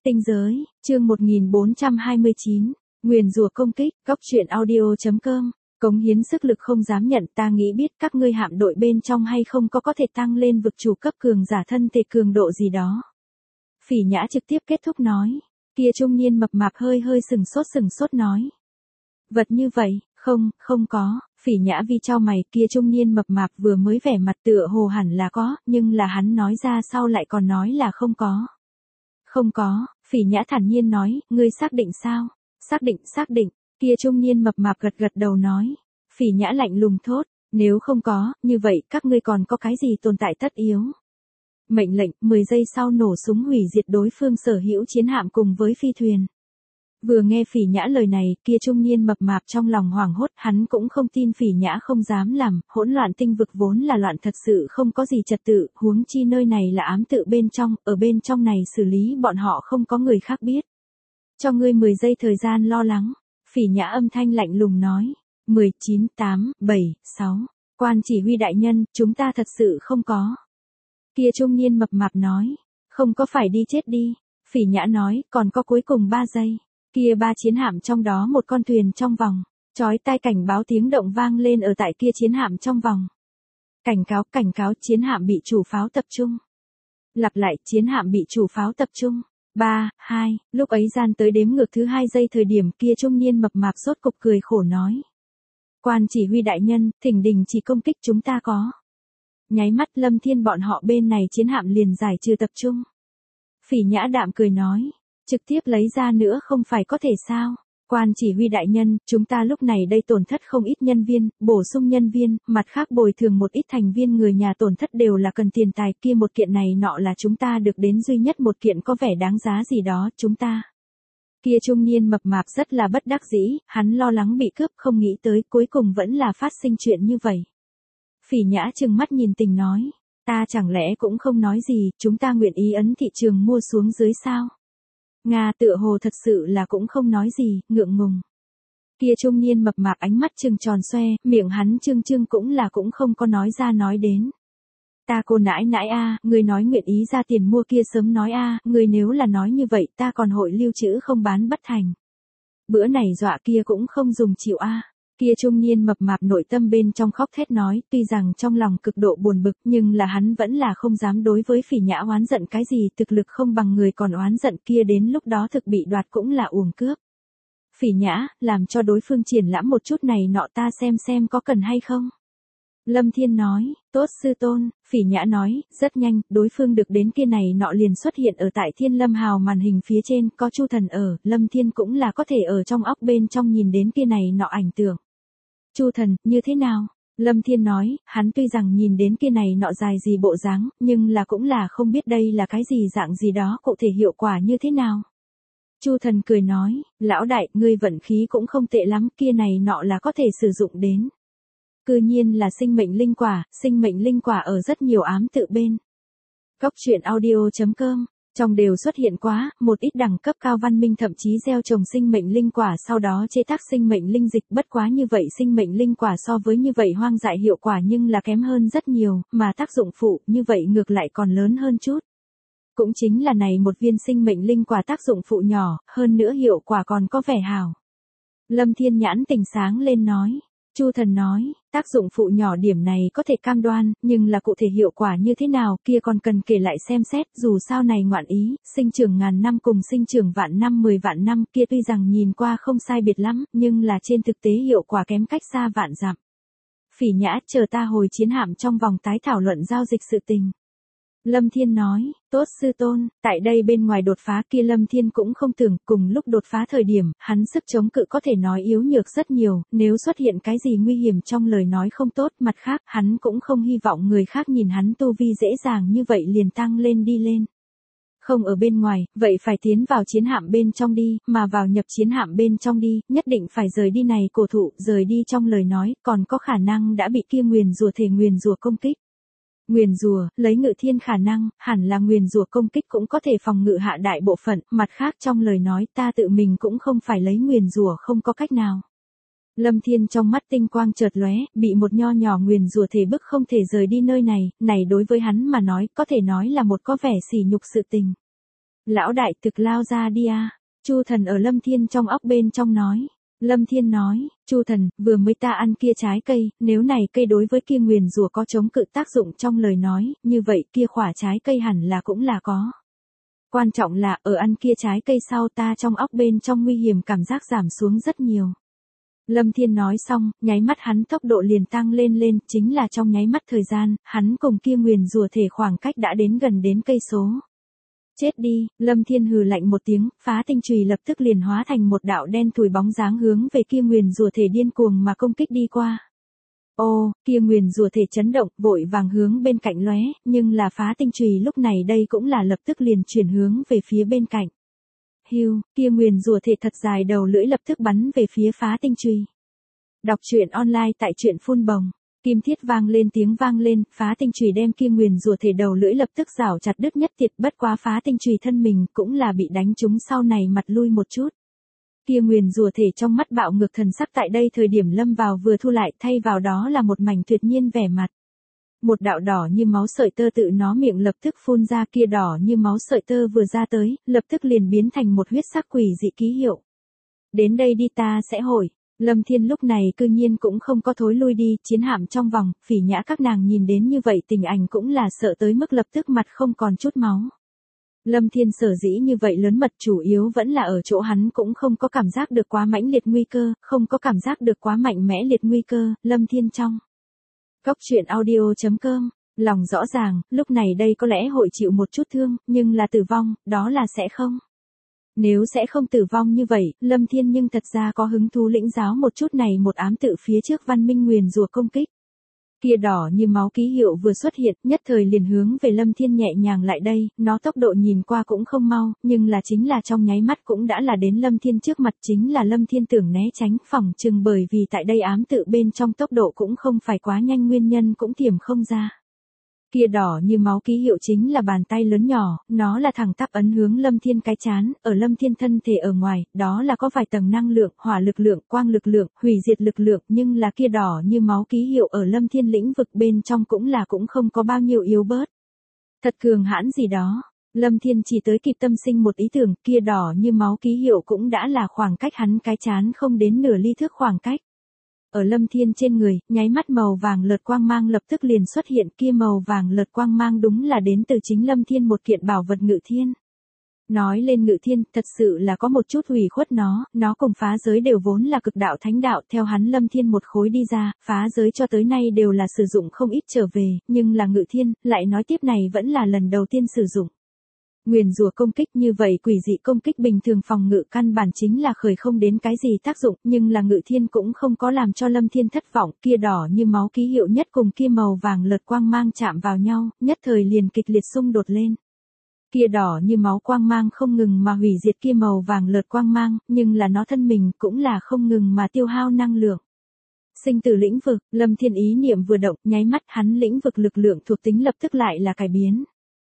Tinh giới, chương 1429, nguyền rủa công kích, góc truyện audio.com, cống hiến sức lực không dám nhận, ta nghĩ biết các ngươi hạm đội bên trong hay không có thể tăng lên vực chủ cấp cường giả thân thể cường độ gì đó. Phỉ Nhã trực tiếp kết thúc nói, kia trung niên mập mạp hơi sừng sốt nói. Vật như vậy, không có, Phỉ Nhã vi chau mày, kia trung niên mập mạp vừa mới vẻ mặt tựa hồ hẳn là có, nhưng là hắn nói ra sau lại còn nói là không có. Không có, Phỉ Nhã thản nhiên nói, ngươi xác định sao? Xác định, kia trung niên mập mạp gật đầu nói. Phỉ Nhã lạnh lùng thốt, nếu không có, như vậy các ngươi còn có cái gì tồn tại tất yếu? Mệnh lệnh, 10 giây sau nổ súng hủy diệt đối phương sở hữu chiến hạm cùng với phi thuyền. Vừa nghe Phỉ Nhã lời này, kia trung niên mập mạp trong lòng hoảng hốt, hắn cũng không tin Phỉ Nhã không dám làm, hỗn loạn tinh vực vốn là loạn thật sự không có gì trật tự, huống chi nơi này là ám tự bên trong, ở bên trong này xử lý bọn họ không có người khác biết. Cho ngươi 10 giây thời gian lo lắng, Phỉ Nhã âm thanh lạnh lùng nói, 10, 9, 8, 7, 6, quan chỉ huy đại nhân, chúng ta thật sự không có. Kia trung niên mập mạp nói, không có phải đi chết đi, Phỉ Nhã nói, còn có cuối cùng 3 giây. Kia 3 chiến hạm trong đó một con thuyền trong vòng, chói tai cảnh báo tiếng động vang lên ở tại kia chiến hạm trong vòng. Cảnh cáo, chiến hạm bị chủ pháo tập trung. Lặp lại, chiến hạm bị chủ pháo tập trung. 3, 2, lúc ấy gian tới đếm ngược thứ 2 giây thời điểm kia trung niên mập mạp sốt cục cười khổ nói. Quan chỉ huy đại nhân, thỉnh đình chỉ công kích chúng ta có. Nháy mắt Lâm Thiên bọn họ bên này chiến hạm liền giải trừ tập trung. Phỉ Nhã đạm cười nói. Trực tiếp lấy ra nữa không phải có thể sao? Quan chỉ huy đại nhân, chúng ta lúc này đây tổn thất không ít nhân viên, bổ sung nhân viên, mặt khác bồi thường một ít thành viên người nhà tổn thất đều là cần tiền tài, kia một kiện này nọ là chúng ta được đến duy nhất một kiện có vẻ đáng giá gì đó, chúng ta. Kia trung niên mập mạp rất là bất đắc dĩ, hắn lo lắng bị cướp không nghĩ tới cuối cùng vẫn là phát sinh chuyện như vậy. Phỉ Nhã trừng mắt nhìn Tình nói, ta chẳng lẽ cũng không nói gì, chúng ta nguyện ý ấn thị trường mua xuống dưới sao? Nga tựa hồ thật sự là cũng không nói gì, ngượng ngùng. Kia trung niên mập mạp ánh mắt trừng tròn xoe, miệng hắn trương cũng không có nói ra nói đến. Ta cô nãi a, người nói nguyện ý ra tiền mua kia sớm nói a, người nếu là nói như vậy ta còn hội lưu trữ không bán bất thành. Bữa này dọa kia cũng không dùng chịu a. Kia trung niên mập mạp nội tâm bên trong khóc thét nói, tuy rằng trong lòng cực độ buồn bực nhưng là hắn vẫn là không dám đối với Phỉ Nhã oán giận cái gì, thực lực không bằng người còn oán giận kia đến lúc đó thực bị đoạt cũng là uổng cướp. Phỉ Nhã, làm cho đối phương triển lãm một chút này nọ ta xem có cần hay không. Lâm Thiên nói, tốt sư tôn, Phỉ Nhã nói, rất nhanh, đối phương được đến kia này nọ liền xuất hiện ở tại Thiên Lâm Hào màn hình phía trên, có Chu Thần ở, Lâm Thiên cũng là có thể ở trong óc bên trong nhìn đến kia này nọ ảnh tượng. Chu Thần, như thế nào? Lâm Thiên nói, hắn tuy rằng nhìn đến kia này nọ dài gì bộ dáng, nhưng là cũng là không biết đây là cái gì dạng gì đó, cụ thể hiệu quả như thế nào. Chu Thần cười nói, lão đại, ngươi vận khí cũng không tệ lắm, kia này nọ là có thể sử dụng đến. Cư nhiên là sinh mệnh linh quả ở rất nhiều ám tự bên. Góc truyện audio.com, trong đều xuất hiện quá, một ít đẳng cấp cao văn minh thậm chí gieo trồng sinh mệnh linh quả sau đó chế tác sinh mệnh linh dịch, bất quá như vậy sinh mệnh linh quả so với như vậy hoang dại hiệu quả nhưng là kém hơn rất nhiều, mà tác dụng phụ như vậy ngược lại còn lớn hơn chút. Cũng chính là này một viên sinh mệnh linh quả tác dụng phụ nhỏ, hơn nữa hiệu quả còn có vẻ hảo. Lâm Thiên nhãn tỉnh sáng lên nói. Chu Thần nói, tác dụng phụ nhỏ điểm này có thể cam đoan, nhưng là cụ thể hiệu quả như thế nào kia còn cần kể lại xem xét, dù sao này ngoạn ý, sinh trưởng ngàn năm cùng sinh trưởng vạn năm 10 vạn năm kia tuy rằng nhìn qua không sai biệt lắm, nhưng là trên thực tế hiệu quả kém cách xa vạn dặm. Phỉ Nhã, chờ ta hồi chiến hạm trong vòng tái thảo luận giao dịch sự tình. Lâm Thiên nói, tốt sư tôn, tại đây bên ngoài đột phá kia Lâm Thiên cũng không tưởng, cùng lúc đột phá thời điểm, hắn sức chống cự có thể nói yếu nhược rất nhiều, nếu xuất hiện cái gì nguy hiểm trong lời nói không tốt, mặt khác, hắn cũng không hy vọng người khác nhìn hắn tu vi dễ dàng như vậy liền tăng lên đi lên. Không ở bên ngoài, vậy phải tiến vào chiến hạm bên trong đi, mà vào nhập chiến hạm bên trong đi, nhất định phải rời đi này cổ thụ, rời đi trong lời nói, còn có khả năng đã bị kia nguyền rủa công kích. Nguyền rủa, lấy ngự thiên khả năng, hẳn là nguyền rủa công kích cũng có thể phòng ngự hạ đại bộ phận, mặt khác trong lời nói ta tự mình cũng không phải lấy nguyền rủa không có cách nào. Lâm Thiên trong mắt tinh quang chợt lóe, bị một nho nhỏ nguyền rủa thể bức không thể rời đi nơi này, này đối với hắn mà nói, có thể nói là một có vẻ sỉ nhục sự tình. Lão đại thực lao ra đi a. Chu Thần ở Lâm Thiên trong óc bên trong nói. Lâm Thiên nói, Chu Thần, vừa mới ta ăn kia trái cây, nếu này cây đối với kia nguyền rủa có chống cự tác dụng trong lời nói, như vậy kia quả trái cây hẳn là cũng là có. Quan trọng là, ở ăn kia trái cây sau ta trong óc bên trong nguy hiểm cảm giác giảm xuống rất nhiều. Lâm Thiên nói xong, nháy mắt hắn tốc độ liền tăng lên, chính là trong nháy mắt thời gian, hắn cùng kia nguyền rủa thể khoảng cách đã đến gần đến cây số. Chết đi, Lâm Thiên hừ lạnh một tiếng, phá tinh chùy lập tức liền hóa thành một đạo đen thùi bóng dáng hướng về kia nguyền rủa thể điên cuồng mà công kích đi qua. Ô, kia nguyền rủa thể chấn động, vội vàng hướng bên cạnh lóe, nhưng là phá tinh chùy lúc này đây cũng là lập tức liền chuyển hướng về phía bên cạnh. Hưu, kia nguyền rủa thể thật dài đầu lưỡi lập tức bắn về phía phá tinh chùy. Đọc truyện online tại truyện Phun Bồng. Kim thiết vang lên tiếng vang lên, phá tinh chùy đem kia nguyền rủa thể đầu lưỡi lập tức rảo chặt đứt nhất tiệt, bất quá phá tinh chùy thân mình cũng là bị đánh trúng sau này mặt lui một chút. Kia nguyền rủa thể trong mắt bạo ngược thần sắc tại đây thời điểm lâm vào vừa thu lại, thay vào đó là một mảnh tuyệt nhiên vẻ mặt. Một đạo đỏ như máu sợi tơ tự nó miệng lập tức phun ra, kia đỏ như máu sợi tơ vừa ra tới, lập tức liền biến thành một huyết sắc quỷ dị ký hiệu. Đến đây đi ta sẽ hỏi. Lâm Thiên lúc này cư nhiên cũng không có thối lui đi, chiến hạm trong vòng, Phỉ Nhã các nàng nhìn đến như vậy tình ảnh cũng là sợ tới mức lập tức mặt không còn chút máu. Lâm Thiên sở dĩ như vậy lớn mật chủ yếu vẫn là ở chỗ hắn cũng không có cảm giác được quá mãnh liệt nguy cơ, không có cảm giác được quá mạnh mẽ liệt nguy cơ, Lâm Thiên trong. Góc truyện audio.com, lòng rõ ràng, lúc này đây có lẽ hội chịu một chút thương, nhưng là tử vong, đó là sẽ không. Nếu sẽ không tử vong như vậy, Lâm Thiên nhưng thật ra có hứng thú lĩnh giáo một chút này một ám tự phía trước văn minh nguyền rủa công kích. Kia đỏ như máu ký hiệu vừa xuất hiện, nhất thời liền hướng về Lâm Thiên nhẹ nhàng lại đây, nó tốc độ nhìn qua cũng không mau, nhưng là chính là trong nháy mắt cũng đã là đến Lâm Thiên trước mặt, chính là Lâm Thiên tưởng né tránh, phỏng chừng bởi vì tại đây ám tự bên trong tốc độ cũng không phải quá nhanh nguyên nhân cũng tiềm không ra. Kia đỏ như máu ký hiệu chính là bàn tay lớn nhỏ, nó là thẳng tắp ấn hướng Lâm Thiên cái chán, ở Lâm Thiên thân thể ở ngoài, đó là có vài tầng năng lượng, hỏa lực lượng, quang lực lượng, hủy diệt lực lượng, nhưng là kia đỏ như máu ký hiệu ở Lâm Thiên lĩnh vực bên trong cũng không có bao nhiêu yếu bớt. Thật cường hãn gì đó. Lâm Thiên chỉ tới kịp tâm sinh một ý tưởng, kia đỏ như máu ký hiệu cũng đã là khoảng cách hắn cái chán không đến nửa ly thước khoảng cách. Ở Lâm Thiên trên người, nháy mắt màu vàng lợt quang mang lập tức liền xuất hiện, kia màu vàng lợt quang mang đúng là đến từ chính Lâm Thiên một kiện bảo vật ngự thiên. Nói lên ngự thiên, thật sự là có một chút hủy khuất nó cùng phá giới đều vốn là cực đạo thánh đạo, theo hắn Lâm Thiên một khối đi ra, phá giới cho tới nay đều là sử dụng không ít trở về, nhưng là ngự thiên, lại nói tiếp này vẫn là lần đầu tiên sử dụng. Nguyền rủa công kích như vậy quỷ dị công kích bình thường phòng ngự căn bản chính là khởi không đến cái gì tác dụng, nhưng là ngự thiên cũng không có làm cho Lâm Thiên thất vọng, kia đỏ như máu ký hiệu nhất cùng kia màu vàng lợt quang mang chạm vào nhau, nhất thời liền kịch liệt xung đột lên. Kia đỏ như máu quang mang không ngừng mà hủy diệt kia màu vàng lợt quang mang, nhưng là nó thân mình cũng là không ngừng mà tiêu hao năng lượng. Sinh tử lĩnh vực, Lâm Thiên ý niệm vừa động, nháy mắt hắn lĩnh vực lực lượng thuộc tính lập tức lại là cải biến.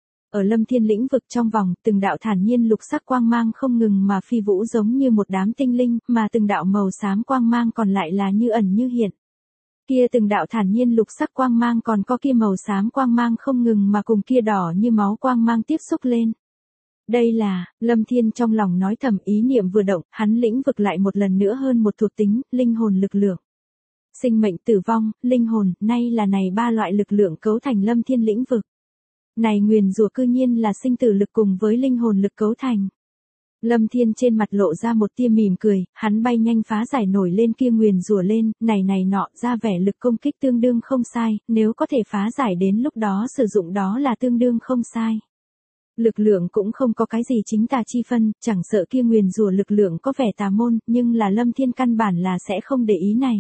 Ở Lâm Thiên lĩnh vực trong vòng, từng đạo thản nhiên lục sắc quang mang không ngừng mà phi vũ giống như một đám tinh linh, mà từng đạo màu xám quang mang còn lại là như ẩn như hiện. Kia từng đạo thản nhiên lục sắc quang mang còn có kia màu xám quang mang không ngừng mà cùng kia đỏ như máu quang mang tiếp xúc lên. Đây là, Lâm Thiên trong lòng nói thầm ý niệm vừa động, hắn lĩnh vực lại một lần nữa hơn một thuộc tính, linh hồn lực lượng. Sinh mệnh tử vong, linh hồn, nay là này ba loại lực lượng cấu thành Lâm Thiên lĩnh vực. Này nguyền rủa cư nhiên là sinh tử lực cùng với linh hồn lực cấu thành. Lâm Thiên trên mặt lộ ra một tia mỉm cười, hắn bay nhanh phá giải nổi lên kia nguyền rủa lên, này nọ ra vẻ lực công kích tương đương không sai, nếu có thể phá giải đến lúc đó sử dụng đó là tương đương không sai. Lực lượng cũng không có cái gì chính tà chi phân, chẳng sợ kia nguyền rủa lực lượng có vẻ tà môn, nhưng là Lâm Thiên căn bản là sẽ không để ý này.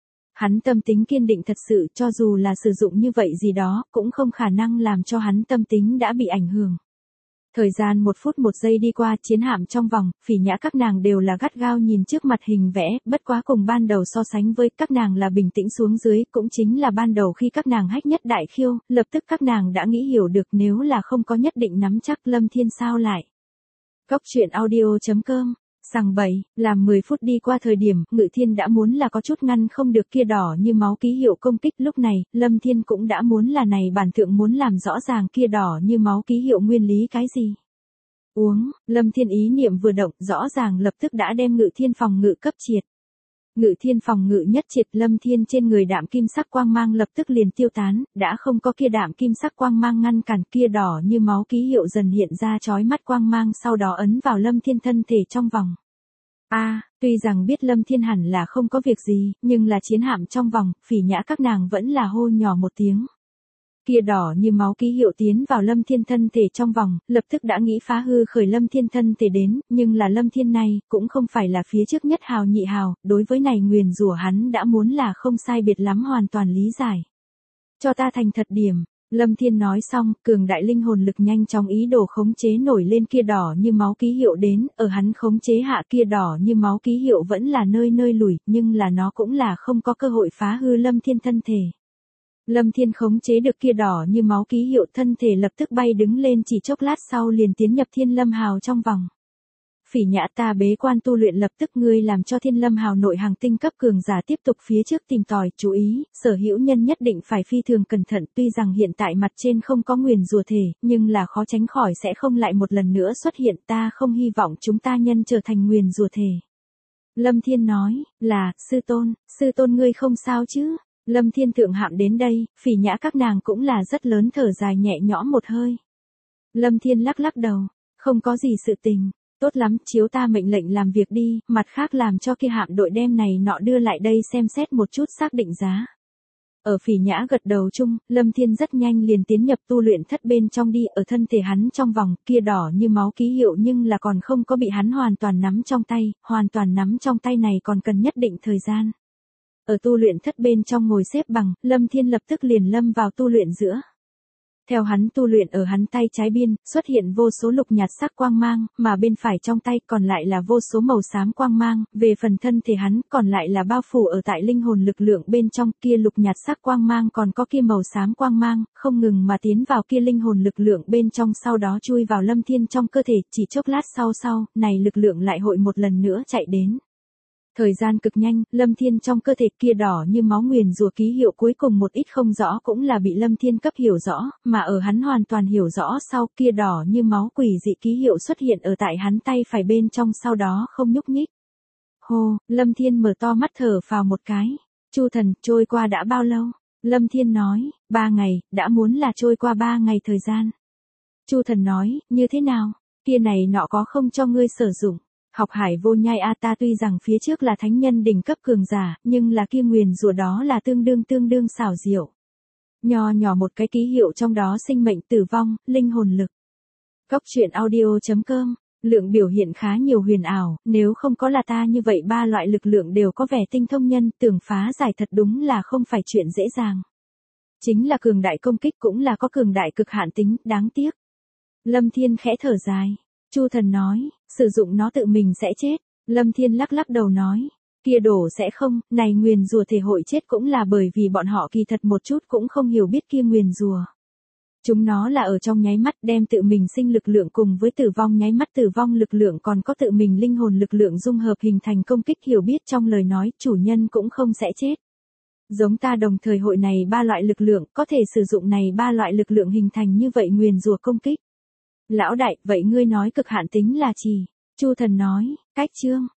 Hắn tâm tính kiên định thật sự, cho dù là sử dụng như vậy gì đó, cũng không khả năng làm cho hắn tâm tính đã bị ảnh hưởng. Thời gian 1 phút 1 giây đi qua, chiến hạm trong vòng, Phỉ Nhã các nàng đều là gắt gao nhìn trước mặt hình vẽ, bất quá cùng ban đầu so sánh với các nàng là bình tĩnh xuống dưới, cũng chính là ban đầu khi các nàng hách nhất đại khiêu, lập tức các nàng đã nghĩ hiểu được nếu là không có nhất định nắm chắc Lâm Thiên sao lại. Góc truyện audio.com. Sằng bậy, làm 10 phút đi qua thời điểm, Ngự Thiên đã muốn là có chút ngăn không được kia đỏ như máu ký hiệu công kích, lúc này, Lâm Thiên cũng đã muốn là này bản thượng muốn làm rõ ràng kia đỏ như máu ký hiệu nguyên lý cái gì. Uống, Lâm Thiên ý niệm vừa động, rõ ràng lập tức đã đem Ngự Thiên phòng ngự cấp triệt. Ngự Thiên phòng ngự nhất triệt, Lâm Thiên trên người đạm kim sắc quang mang lập tức liền tiêu tán, đã không có kia đạm kim sắc quang mang ngăn cản, kia đỏ như máu ký hiệu dần hiện ra chói mắt quang mang, sau đó ấn vào Lâm Thiên thân thể trong vòng. Tuy rằng biết Lâm Thiên hẳn là không có việc gì, nhưng là chiến hạm trong vòng, Phỉ Nhã các nàng vẫn là hô nhỏ một tiếng. Kia đỏ như máu ký hiệu tiến vào Lâm Thiên thân thể trong vòng, lập tức đã nghĩ phá hư khởi Lâm Thiên thân thể đến, nhưng là Lâm Thiên này, cũng không phải là phía trước nhất hào nhị hào, đối với này nguyền rủa hắn đã muốn là không sai biệt lắm hoàn toàn lý giải. Cho ta thành thật điểm. Lâm Thiên nói xong, cường đại linh hồn lực nhanh chóng ý đồ khống chế nổi lên kia đỏ như máu ký hiệu đến, ở hắn khống chế hạ kia đỏ như máu ký hiệu vẫn là nơi nơi lùi, nhưng là nó cũng là không có cơ hội phá hư Lâm Thiên thân thể. Lâm Thiên khống chế được kia đỏ như máu ký hiệu, thân thể lập tức bay đứng lên, chỉ chốc lát sau liền tiến nhập Thiên Lâm Hào trong vòng. Phỉ Nhã, ta bế quan tu luyện, lập tức ngươi làm cho Thiên Lâm Hào nội hàng tinh cấp cường giả tiếp tục phía trước tìm tòi, chú ý, sở hữu nhân nhất định phải phi thường cẩn thận, tuy rằng hiện tại mặt trên không có nguyền rủa thể, nhưng là khó tránh khỏi sẽ không lại một lần nữa xuất hiện, ta không hy vọng chúng ta nhân trở thành nguyền rủa thể. Lâm Thiên nói, là, sư tôn ngươi không sao chứ? Lâm Thiên thượng hạm đến đây, Phỉ Nhã các nàng cũng là rất lớn thở dài nhẹ nhõm một hơi. Lâm Thiên lắc lắc đầu, không có gì sự tình. Tốt lắm, chiếu ta mệnh lệnh làm việc đi, mặt khác làm cho kia hạm đội đem này nọ đưa lại đây xem xét một chút xác định giá. Ở Phỉ Nhã gật đầu chung, Lâm Thiên rất nhanh liền tiến nhập tu luyện thất bên trong đi, ở thân thể hắn trong vòng, kia đỏ như máu ký hiệu nhưng là còn không có bị hắn hoàn toàn nắm trong tay, hoàn toàn nắm trong tay này còn cần nhất định thời gian. Ở tu luyện thất bên trong ngồi xếp bằng, Lâm Thiên lập tức liền lâm vào tu luyện giữa. Theo hắn tu luyện, ở hắn tay trái biên, xuất hiện vô số lục nhạt sắc quang mang, mà bên phải trong tay còn lại là vô số màu xám quang mang, về phần thân thể hắn còn lại là bao phủ ở tại linh hồn lực lượng bên trong, kia lục nhạt sắc quang mang còn có kia màu xám quang mang, không ngừng mà tiến vào kia linh hồn lực lượng bên trong, sau đó chui vào Lâm Thiên trong cơ thể, chỉ chốc lát sau, này lực lượng lại hội một lần nữa chạy đến. Thời gian cực nhanh, Lâm Thiên trong cơ thể kia đỏ như máu nguyền rủa ký hiệu cuối cùng một ít không rõ cũng là bị Lâm Thiên cấp hiểu rõ, mà ở hắn hoàn toàn hiểu rõ sau, kia đỏ như máu quỷ dị ký hiệu xuất hiện ở tại hắn tay phải bên trong, sau đó không nhúc nhích. Hô, Lâm Thiên mở to mắt thở phào một cái. Chu thần, trôi qua đã bao lâu? Lâm Thiên nói, 3 ngày, đã muốn là trôi qua 3 ngày thời gian. Chu thần nói, như thế nào? Kia này nọ có không cho ngươi sử dụng? Học Hải Vô Nhai a, ta tuy rằng phía trước là thánh nhân đỉnh cấp cường giả, nhưng là kia nguyền rủa đó là tương đương xảo diệu. Nho nhỏ một cái ký hiệu trong đó sinh mệnh tử vong, linh hồn lực. Góc truyện audio.com, lượng biểu hiện khá nhiều huyền ảo, nếu không có là ta như vậy 3 loại lực lượng đều có vẻ tinh thông nhân, tưởng phá giải thật đúng là không phải chuyện dễ dàng. Chính là cường đại công kích cũng là có cường đại cực hạn tính, đáng tiếc. Lâm Thiên khẽ thở dài. Chu thần nói, sử dụng nó tự mình sẽ chết. Lâm Thiên lắc lắc đầu nói, kia đổ sẽ không, này nguyền rùa thể hội chết cũng là bởi vì bọn họ kỳ thật một chút cũng không hiểu biết kia nguyền rùa. Chúng nó là ở trong nháy mắt đem tự mình sinh lực lượng cùng với tử vong nháy mắt tử vong lực lượng còn có tự mình linh hồn lực lượng dung hợp hình thành công kích, hiểu biết trong lời nói, chủ nhân cũng không sẽ chết. Giống ta đồng thời hội này 3 loại lực lượng, có thể sử dụng này 3 loại lực lượng hình thành như vậy nguyền rùa công kích. Lão đại, vậy ngươi nói cực hạn tính là gì? Chu thần nói, cách chương.